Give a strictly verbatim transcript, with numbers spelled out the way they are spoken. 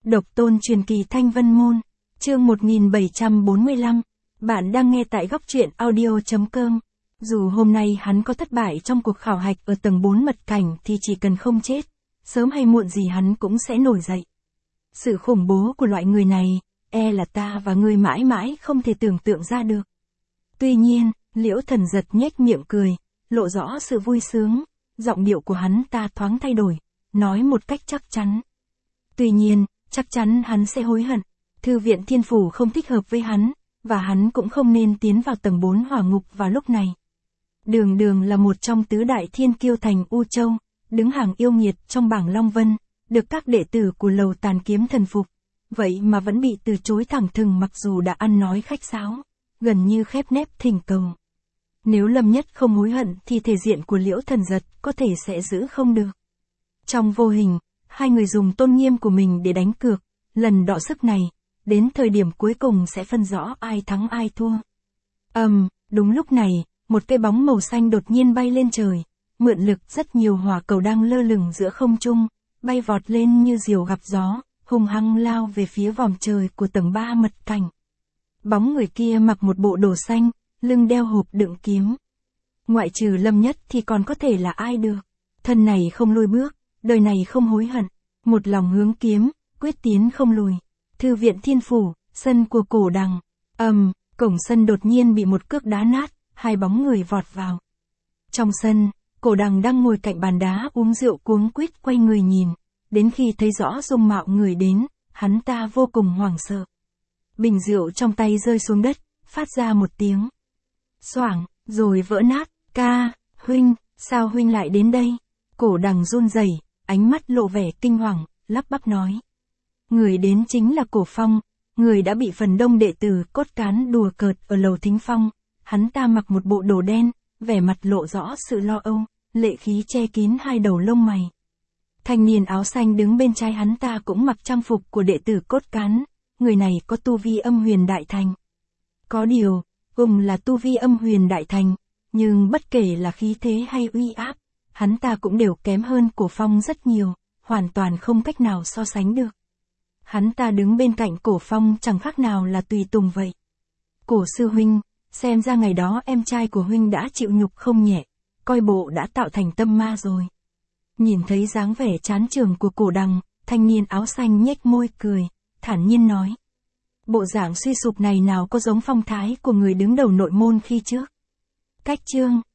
Độc tôn truyền kỳ Thanh Vân Môn, chương một nghìn bảy trăm bốn mươi lăm, bạn đang nghe tại góc truyện audio chấm com. Dù hôm nay hắn có thất bại trong cuộc khảo hạch ở tầng bốn mật cảnh thì chỉ cần không chết, sớm hay muộn gì hắn cũng sẽ nổi dậy. Sự khủng bố của loại người này, e là ta và ngươi mãi mãi không thể tưởng tượng ra được. Tuy nhiên, Liễu Thần Giật nhếch miệng cười, lộ rõ sự vui sướng, giọng điệu của hắn ta thoáng thay đổi, nói một cách chắc chắn. Tuy nhiên, chắc chắn hắn sẽ hối hận, thư viện thiên phủ không thích hợp với hắn, và hắn cũng không nên tiến vào tầng bốn hỏa ngục vào lúc này. Đường Đường là một trong tứ đại thiên kiêu thành U Châu, đứng hàng yêu nghiệt trong bảng Long Vân, được các đệ tử của lầu Tàn Kiếm thần phục, vậy mà vẫn bị từ chối thẳng thừng mặc dù đã ăn nói khách sáo, gần như khép nép thỉnh cầu. Nếu Lâm Nhất không hối hận thì thể diện của Liễu Thần Giật có thể sẽ giữ không được. Trong vô hình, hai người dùng tôn nghiêm của mình để đánh cược, lần đọ sức này, đến thời điểm cuối cùng sẽ phân rõ ai thắng ai thua. Ầm, um, đúng lúc này, một cái bóng màu xanh đột nhiên bay lên trời, mượn lực rất nhiều hỏa cầu đang lơ lửng giữa không trung, bay vọt lên như diều gặp gió, hung hăng lao về phía vòm trời của tầng ba mật cảnh. Bóng người kia mặc một bộ đồ xanh, lưng đeo hộp đựng kiếm. Ngoại trừ Lâm Nhất thì còn có thể là ai được. Thân này không lùi bước, đời này không hối hận, một lòng hướng kiếm, quyết tiến không lùi. Thư viện thiên phủ, sân của cổ đằng. Ầm, um, cổng sân đột nhiên bị một cước đá nát, hai bóng người vọt vào. Trong sân, cổ đằng đang ngồi cạnh bàn đá uống rượu cuống quýt quay người nhìn, đến khi thấy rõ dung mạo người đến, hắn ta vô cùng hoảng sợ. Bình rượu trong tay rơi xuống đất, phát ra một tiếng xoảng, rồi vỡ nát. Ca, huynh, sao huynh lại đến đây? Cổ đằng run rẩy, ánh mắt lộ vẻ kinh hoàng, lắp bắp nói. Người đến chính là Cổ Phong, người đã bị phần đông đệ tử cốt cán đùa cợt ở lầu Thính Phong. Hắn ta mặc một bộ đồ đen, vẻ mặt lộ rõ sự lo âu, lệ khí che kín hai đầu lông mày. Thanh niên áo xanh đứng bên trái hắn ta cũng mặc trang phục của đệ tử cốt cán, người này có tu vi âm huyền đại thành. Có điều, cùng là tu vi âm huyền đại thành, nhưng bất kể là khí thế hay uy áp, hắn ta cũng đều kém hơn Cổ Phong rất nhiều, hoàn toàn không cách nào so sánh được. Hắn ta đứng bên cạnh Cổ Phong chẳng khác nào là tùy tùng vậy. Cổ sư huynh, xem ra ngày đó em trai của huynh đã chịu nhục không nhẹ, coi bộ đã tạo thành tâm ma rồi. Nhìn thấy dáng vẻ chán chường của Cổ đằng, thanh niên áo xanh nhếch môi cười, thản nhiên nói. Bộ dạng suy sụp này nào có giống phong thái của người đứng đầu nội môn khi trước. Cách chương,